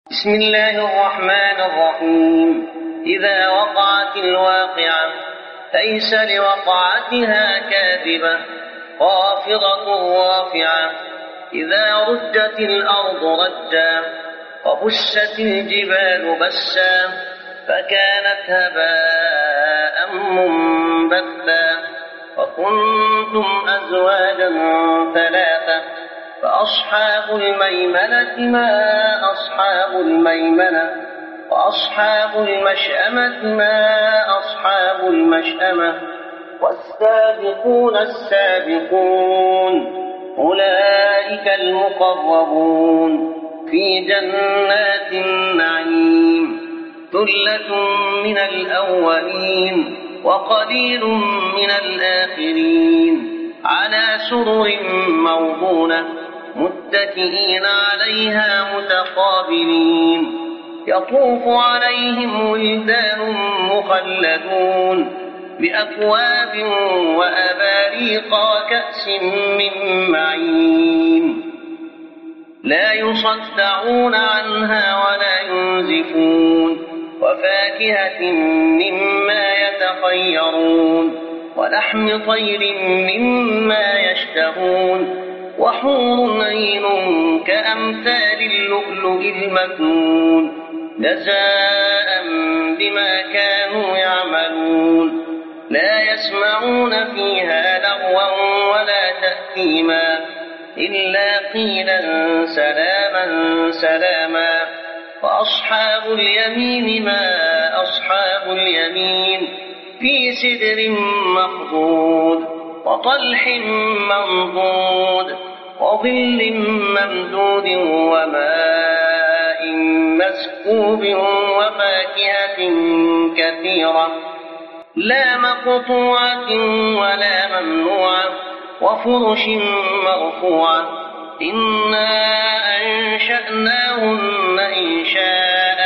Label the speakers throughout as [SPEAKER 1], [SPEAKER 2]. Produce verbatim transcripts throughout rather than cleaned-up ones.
[SPEAKER 1] بسم الله الرحمن الرحيم. إذا وقعت الواقعة ليس لوقعتها كاذبة خافضة رافعة. إذا رجت الأرض رجا وبست الجبال بسا فكانت هباء منبثا وكنتم أزواجا ثلاثة فأصحاب الميمنة ما أصحاب الميمنة وأصحاب المشأمة ما أصحاب المشأمة والسابقون السابقون أولئك المقربون في جنات النعيم. ثلة من الأولين وقليل من الآخرين على سرر موضونة متكئين عليها متقابلين يطوف عليهم ولدان مخلدون بأكواب وأباريق وكأس من معين لا يصدعون عنها ولا ينزفون وفاكهة مما يتخيرون ولحم طير مما يشتهون وحور عين كأمثال اللؤلؤ المكنون جزاء بما كانوا يعملون. لا يسمعون فيها لغوا ولا تأثيما إلا قيلا سلاما سلاما. وأصحاب اليمين ما أصحاب اليمين في سدر مخضود وطلح منضود وظل ممدود وماء مسكوب وفاكهة كثيرة لا مقطوعة ولا ممنوعة وفرش مرفوعة إنا أنشأناهن إنشاء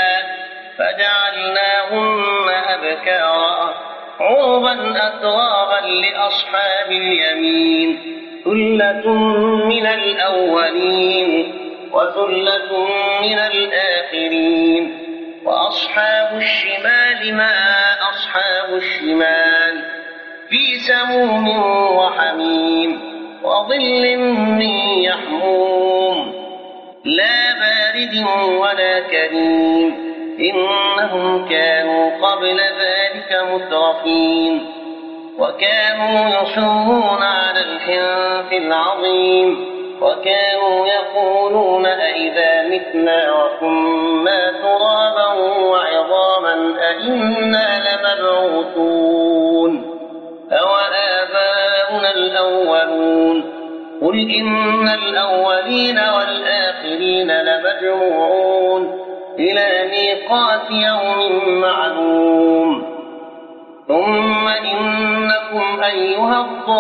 [SPEAKER 1] فجعلناهن أبكارا عربا أترابا لأصحاب اليمين. ثلة من الأولين وثلة من الآخرين. وأصحاب الشمال ما أصحاب الشمال في سموم وحميم وظل من يحموم لا بارد ولا كريم إنهم كانوا قبل ذلك مترفين وكانوا يصرون على الحنث العظيم وكانوا يقولون أئذا متنا وكنا ترابا وعظاما أئنا لمبعوثون أوآباؤنا الأولون قل إن الأولين والآخرين لمجموعون إلى ميقات يوم معلوم. ثم إنكم أيها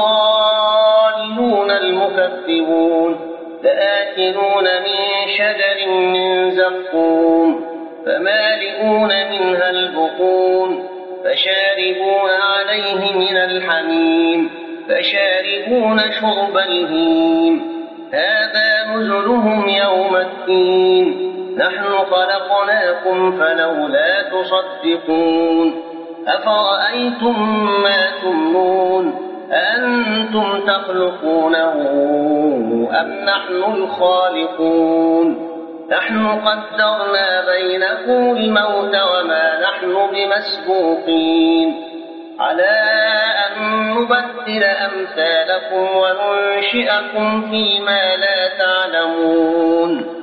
[SPEAKER 1] الضالون المكذبون لآكلون من شجر من زقوم فمالئون منها البطون فشاربون عليه من الحميم فشاربون شرب الهيم هذا نزلهم يوم الدين نحن خلقناكم فلولا تصدقون أفرأيتم ما تمنون أنتم تخلقونه أم نحن الخالقون نحن قدرنا بينكم الموت وما نحن بمسبوقين على أن نبدل أمثالكم وننشئكم فيما لا تعلمون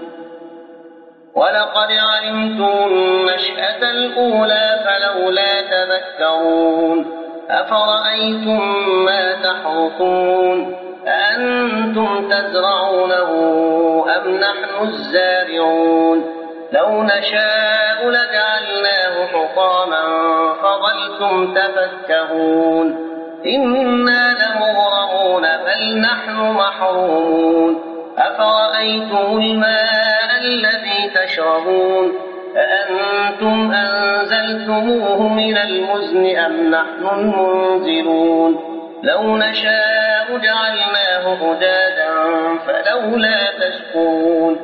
[SPEAKER 1] ولقد علمتم النشأة الأولى فلولا تذكرون أفرأيتم ما تحرثون أأنتم تزرعونه أم نحن الزارعون لو نشاء لجعلناه حطاما فظلتم تفكهون إنا لمغرمون بل نحن محرومون أفرأيتم الماء الذي تشربون أأنتم أنزلتموه من المزن أم نحن المنزلون لو نشاء جعلناه أجاجا فلولا تشكرون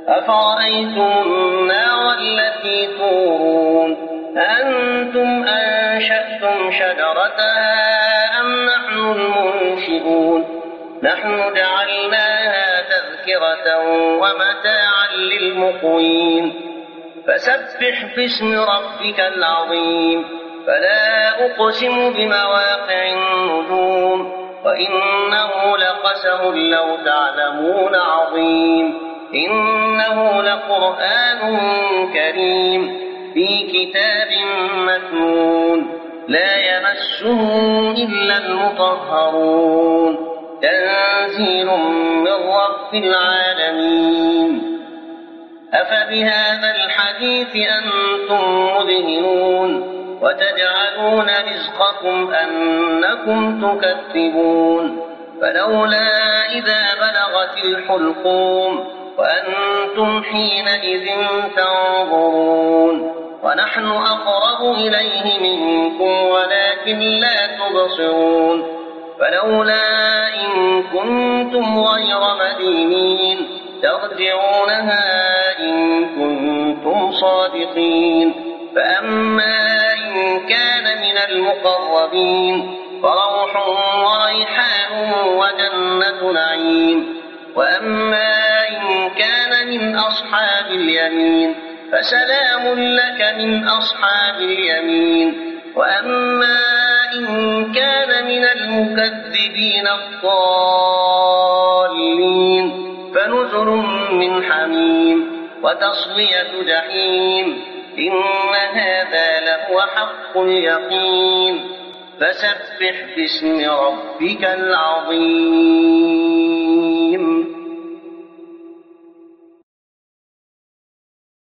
[SPEAKER 1] أفرأيتم النار التي تورون أأنتم أنشأتم شجرتها أم نحن المنشئون نحن جعلناها تذكرة ومتاعا للمقوين فسبح باسم ربك العظيم فلا أقسم بمواقع النجوم وإنه لقسم لو تعلمون عظيم إنه لقرآن كريم في كتاب مكنون لا يمسه إلا المطهرون تنزيل من رب العالمين أفبهذا الحديث أنتم مدهنون وتجعلون رزقكم أنكم تكذبون فلولا إذا بلغت الحلقوم وأنتم حينئذ تنظرون ونحن أقرب إليه منكم ولكن لا تبصرون فلولا إن كنتم غير مدينين ترجعونها إن كنتم صادقين فأما إن كان من المقربين فروح وريحان وجنة نعيم وأما إن كان من أصحاب اليمين فسلام لك من أصحاب اليمين وأما إن كان من المكذبين الضالين فنزل من حميم وتصلية جحيم إن هذا لهو حق اليقين فسبح باسم ربك العظيم